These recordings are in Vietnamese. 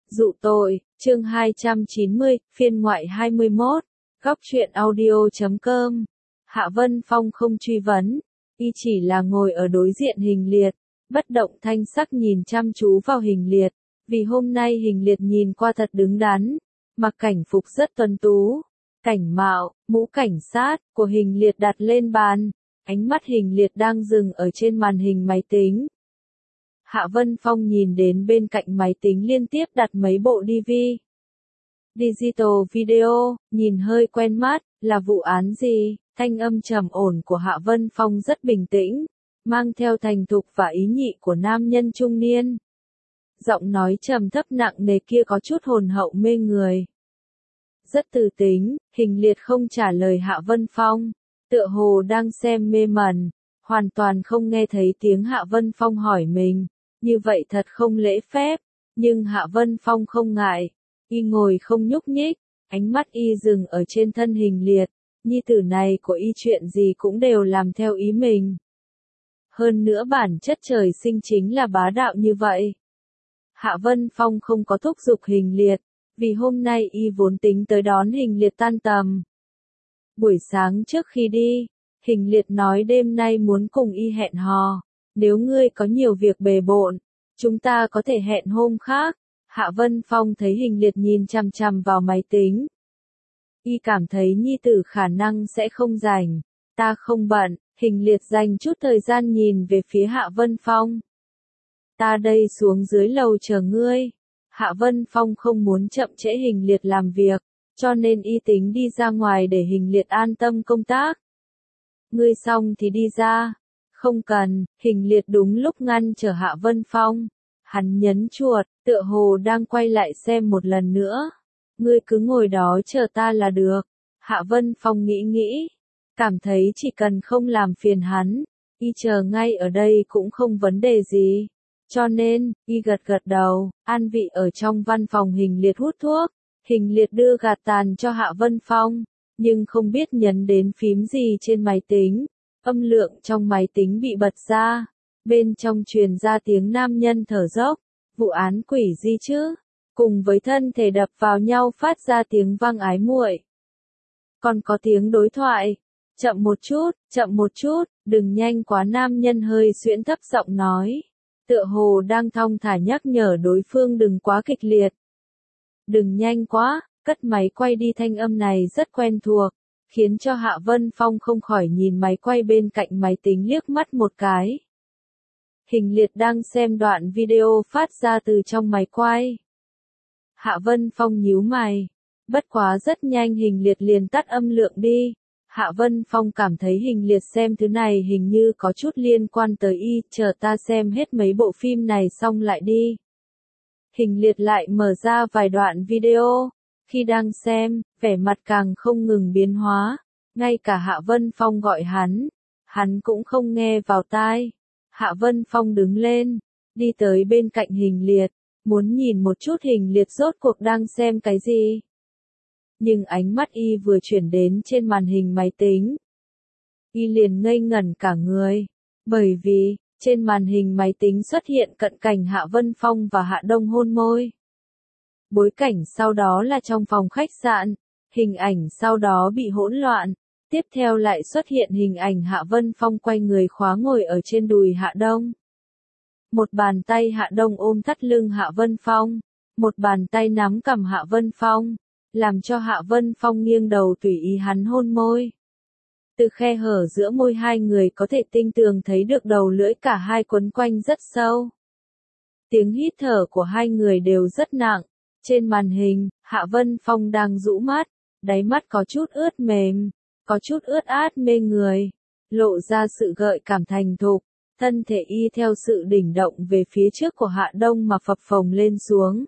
Dụ tội, chương 290, phiên ngoại 21, góc truyện audio.com. Hạ Vân Phong không truy vấn, y chỉ là ngồi ở đối diện Hình Liệt, bất động thanh sắc nhìn chăm chú vào Hình Liệt, vì hôm nay Hình Liệt nhìn qua thật đứng đắn, mặc cảnh phục rất tuấn tú, cảnh mạo, mũ cảnh sát của Hình Liệt đặt lên bàn, ánh mắt Hình Liệt đang dừng ở trên màn hình máy tính. Hạ Vân Phong nhìn đến bên cạnh máy tính liên tiếp đặt mấy bộ Digital video, nhìn hơi quen mắt, là vụ án gì? Thanh âm trầm ổn của Hạ Vân Phong rất bình tĩnh, mang theo thành thục và ý nhị của nam nhân trung niên. Giọng nói trầm thấp nặng nề kia có chút hồn hậu mê người. Rất từ tính, Hình Liệt không trả lời Hạ Vân Phong, tựa hồ đang xem mê mẩn, hoàn toàn không nghe thấy tiếng Hạ Vân Phong hỏi mình. Như vậy thật không lễ phép, nhưng Hạ Vân Phong không ngại, y ngồi không nhúc nhích, ánh mắt y dừng ở trên thân Hình Liệt, nhi tử này của y chuyện gì cũng đều làm theo ý mình. Hơn nữa bản chất trời sinh chính là bá đạo như vậy. Hạ Vân Phong không có thúc giục Hình Liệt, vì hôm nay y vốn tính tới đón Hình Liệt tan tầm. Buổi sáng trước khi đi, Hình Liệt nói đêm nay muốn cùng y hẹn hò. Nếu ngươi có nhiều việc bề bộn, chúng ta có thể hẹn hôm khác. Hạ Vân Phong thấy Hình Liệt nhìn chằm chằm vào máy tính. Y cảm thấy nhi tử khả năng sẽ không rảnh. Ta không bận, Hình Liệt dành chút thời gian nhìn về phía Hạ Vân Phong. Ta đây xuống dưới lầu chờ ngươi. Hạ Vân Phong không muốn chậm trễ Hình Liệt làm việc, cho nên y tính đi ra ngoài để Hình Liệt an tâm công tác. Ngươi xong thì đi ra. Không cần, Hình Liệt đúng lúc ngăn trở Hạ Vân Phong. Hắn nhấn chuột, tựa hồ đang quay lại xem một lần nữa. Ngươi cứ ngồi đó chờ ta là được. Hạ Vân Phong nghĩ, cảm thấy chỉ cần không làm phiền hắn, y chờ ngay ở đây cũng không vấn đề gì. Cho nên, y gật đầu, an vị ở trong văn phòng Hình Liệt hút thuốc. Hình Liệt đưa gạt tàn cho Hạ Vân Phong, nhưng không biết nhấn đến phím gì trên máy tính. Âm lượng trong máy tính bị bật ra, bên trong truyền ra tiếng nam nhân thở dốc, vụ án quỷ gì chứ, cùng với thân thể đập vào nhau phát ra tiếng vang ái muội. Còn có tiếng đối thoại, chậm một chút, đừng nhanh quá, nam nhân hơi xuyễn thấp giọng nói, tựa hồ đang thong thả nhắc nhở đối phương đừng quá kịch liệt. Đừng nhanh quá, cất máy quay đi, thanh âm này rất quen thuộc. Khiến cho Hạ Vân Phong không khỏi nhìn máy quay bên cạnh máy tính liếc mắt một cái. Hình Liệt đang xem đoạn video phát ra từ trong máy quay. Hạ Vân Phong nhíu mày. Bất quá rất nhanh Hình Liệt liền tắt âm lượng đi. Hạ Vân Phong cảm thấy Hình Liệt xem thứ này hình như có chút liên quan tới y, chờ ta xem hết mấy bộ phim này xong lại đi. Hình Liệt lại mở ra vài đoạn video. Khi đang xem, vẻ mặt càng không ngừng biến hóa, ngay cả Hạ Vân Phong gọi hắn cũng không nghe vào tai. Hạ Vân Phong đứng lên, đi tới bên cạnh Hình Liệt, muốn nhìn một chút Hình Liệt rốt cuộc đang xem cái gì. Nhưng ánh mắt y vừa chuyển đến trên màn hình máy tính, y liền ngây ngẩn cả người, bởi vì, trên màn hình máy tính xuất hiện cận cảnh Hạ Vân Phong và Hạ Đông hôn môi. Bối cảnh sau đó là trong phòng khách sạn, hình ảnh sau đó bị hỗn loạn, tiếp theo lại xuất hiện hình ảnh Hạ Vân Phong quay người khóa ngồi ở trên đùi Hạ Đông. Một bàn tay Hạ Đông ôm thắt lưng Hạ Vân Phong, một bàn tay nắm cằm Hạ Vân Phong, làm cho Hạ Vân Phong nghiêng đầu tùy ý hắn hôn môi. Từ khe hở giữa môi hai người có thể tinh tường thấy được đầu lưỡi cả hai quấn quanh rất sâu. Tiếng hít thở của hai người đều rất nặng. Trên màn hình, Hạ Vân Phong đang rũ mắt, đáy mắt có chút ướt mềm, có chút ướt át mê người, lộ ra sự gợi cảm thành thục, thân thể y theo sự đỉnh động về phía trước của Hạ Đông mà phập phồng lên xuống.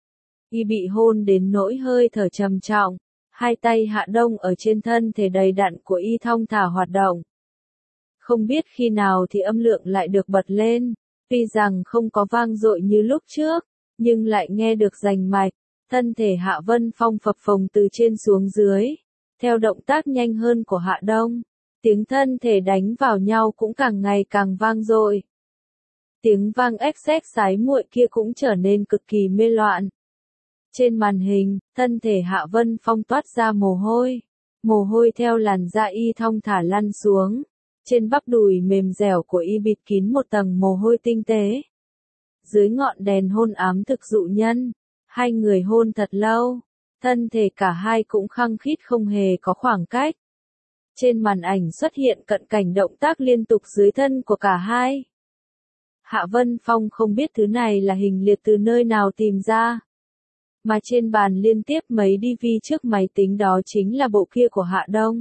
Y bị hôn đến nỗi hơi thở trầm trọng, hai tay Hạ Đông ở trên thân thể đầy đặn của y thong thả hoạt động. Không biết khi nào thì âm lượng lại được bật lên, tuy rằng không có vang dội như lúc trước, nhưng lại nghe được rành mạch, thân thể Hạ Vân Phong phập phồng từ trên xuống dưới, theo động tác nhanh hơn của Hạ Đông, tiếng thân thể đánh vào nhau cũng càng ngày càng vang dội. Tiếng vang ếch xéc sái muội kia cũng trở nên cực kỳ mê loạn. Trên màn hình, thân thể Hạ Vân Phong toát ra mồ hôi theo làn da y thong thả lăn xuống. Trên bắp đùi mềm dẻo của y bịt kín một tầng mồ hôi tinh tế. Dưới ngọn đèn hôn ám thực dụ nhân, hai người hôn thật lâu, thân thể cả hai cũng khăng khít không hề có khoảng cách. Trên màn ảnh xuất hiện cận cảnh động tác liên tục dưới thân của cả hai. Hạ Vân Phong không biết thứ này là hình liệt từ nơi nào tìm ra. Mà trên bàn liên tiếp mấy DV trước máy tính đó chính là bộ kia của Hạ Đông.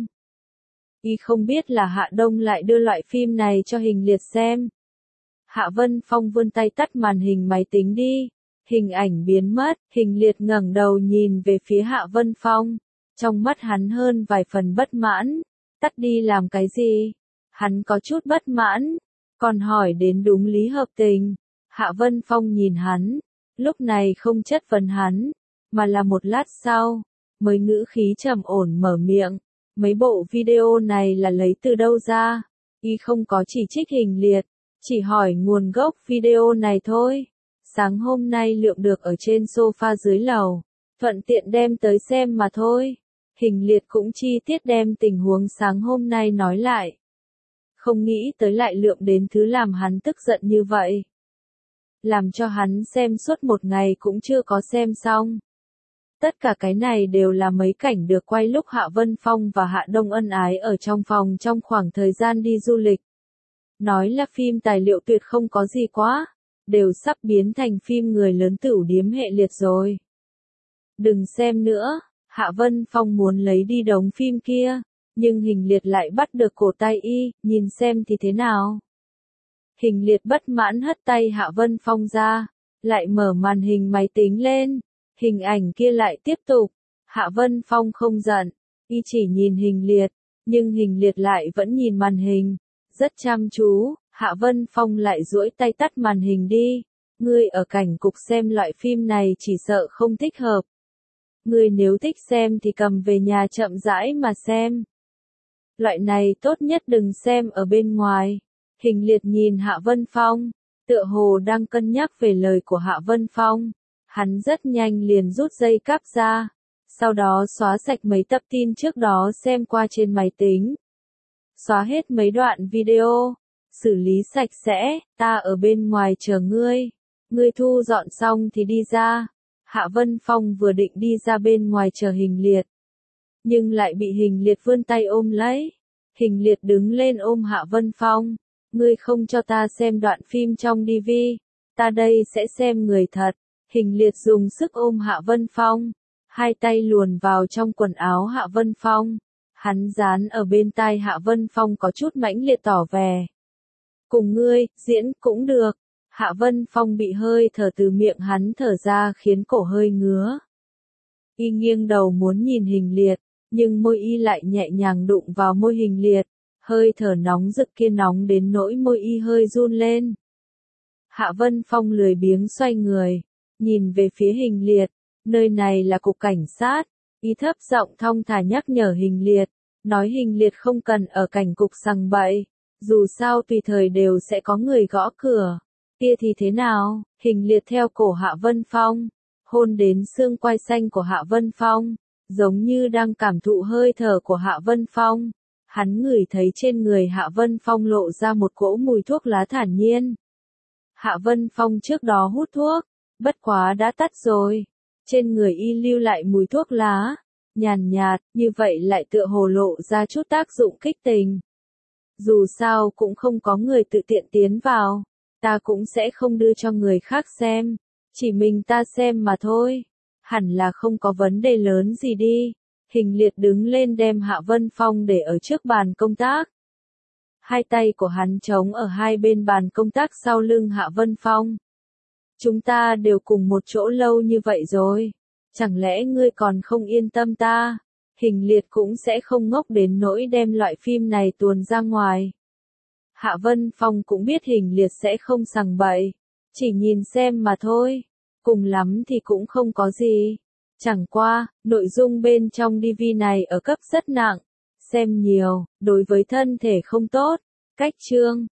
Y không biết là Hạ Đông lại đưa loại phim này cho hình liệt xem. Hạ Vân Phong vươn tay tắt màn hình máy tính đi. Hình ảnh biến mất, hình liệt ngẩng đầu nhìn về phía Hạ Vân Phong. Trong mắt hắn hơn vài phần bất mãn. Tắt đi làm cái gì? Hắn có chút bất mãn. Còn hỏi đến đúng lý hợp tình. Hạ Vân Phong nhìn hắn. Lúc này không chất vấn hắn. Mà là một lát sau. Mới ngữ khí trầm ổn mở miệng. Mấy bộ video này là lấy từ đâu ra? Y không có chỉ trích hình liệt. Chỉ hỏi nguồn gốc video này thôi. Sáng hôm nay Lượng được ở trên sofa dưới lầu. Thuận tiện đem tới xem mà thôi. Hình liệt cũng chi tiết đem tình huống sáng hôm nay nói lại. Không nghĩ tới lại Lượng đến thứ làm hắn tức giận như vậy. Làm cho hắn xem suốt một ngày cũng chưa có xem xong. Tất cả cái này đều là mấy cảnh được quay lúc Hạ Vân Phong và Hạ Đông ân ái ở trong phòng trong khoảng thời gian đi du lịch. Nói là phim tài liệu tuyệt không có gì quá. Đều sắp biến thành phim người lớn tửu điếm hệ liệt rồi. Đừng xem nữa, Hạ Vân Phong muốn lấy đi đống phim kia, nhưng hình liệt lại bắt được cổ tay y, nhìn xem thì thế nào. Hình liệt bất mãn hất tay Hạ Vân Phong ra, lại mở màn hình máy tính lên, hình ảnh kia lại tiếp tục. Hạ Vân Phong không giận, y chỉ nhìn hình liệt, nhưng hình liệt lại vẫn nhìn màn hình, rất chăm chú. Hạ Vân Phong lại duỗi tay tắt màn hình đi. Ngươi ở cảnh cục xem loại phim này chỉ sợ không thích hợp. Ngươi nếu thích xem thì cầm về nhà chậm rãi mà xem. Loại này tốt nhất đừng xem ở bên ngoài. Hình liệt nhìn Hạ Vân Phong, tựa hồ đang cân nhắc về lời của Hạ Vân Phong. Hắn rất nhanh liền rút dây cáp ra. Sau đó xóa sạch mấy tập tin trước đó xem qua trên máy tính. Xóa hết mấy đoạn video. Xử lý sạch sẽ, ta ở bên ngoài chờ ngươi. Ngươi thu dọn xong thì đi ra. Hạ Vân Phong vừa định đi ra bên ngoài chờ hình liệt. Nhưng lại bị hình liệt vươn tay ôm lấy. Hình liệt đứng lên ôm Hạ Vân Phong. Ngươi không cho ta xem đoạn phim trong DV. Ta đây sẽ xem người thật. Hình liệt dùng sức ôm Hạ Vân Phong. Hai tay luồn vào trong quần áo Hạ Vân Phong. Hắn dán ở bên tai Hạ Vân Phong có chút mãnh liệt tỏ vẻ. Cùng ngươi, diễn cũng được. Hạ Vân Phong bị hơi thở từ miệng hắn thở ra khiến cổ hơi ngứa. Y nghiêng đầu muốn nhìn hình liệt, nhưng môi y lại nhẹ nhàng đụng vào môi hình liệt. Hơi thở nóng rực kia nóng đến nỗi môi y hơi run lên. Hạ Vân Phong lười biếng xoay người, nhìn về phía hình liệt. Nơi này là cục cảnh sát. Y thấp giọng thong thả nhắc nhở hình liệt. Nói hình liệt không cần ở cảnh cục sằng bậy. Dù sao tùy thời đều sẽ có người gõ cửa. Kia thì thế nào? Hình liệt theo cổ Hạ Vân Phong. Hôn đến xương quai xanh của Hạ Vân Phong. Giống như đang cảm thụ hơi thở của Hạ Vân Phong. Hắn ngửi thấy trên người Hạ Vân Phong lộ ra một cỗ mùi thuốc lá thản nhiên. Hạ Vân Phong trước đó hút thuốc. Bất quá đã tắt rồi. Trên người y lưu lại mùi thuốc lá. Nhàn nhạt, như vậy lại tựa hồ lộ ra chút tác dụng kích tình. Dù sao cũng không có người tự tiện tiến vào. Ta cũng sẽ không đưa cho người khác xem. Chỉ mình ta xem mà thôi. Hẳn là không có vấn đề lớn gì đi. Hình liệt đứng lên đem Hạ Vân Phong để ở trước bàn công tác. Hai tay của hắn trống ở hai bên bàn công tác sau lưng Hạ Vân Phong. Chúng ta đều cùng một chỗ lâu như vậy rồi. Chẳng lẽ ngươi còn không yên tâm ta? Hình liệt cũng sẽ không ngốc đến nỗi đem loại phim này tuồn ra ngoài. Hạ Vân Phong cũng biết hình liệt sẽ không sằng bậy. Chỉ nhìn xem mà thôi. Cùng lắm thì cũng không có gì. Chẳng qua, nội dung bên trong DV này ở cấp rất nặng. Xem nhiều, đối với thân thể không tốt. Cách chương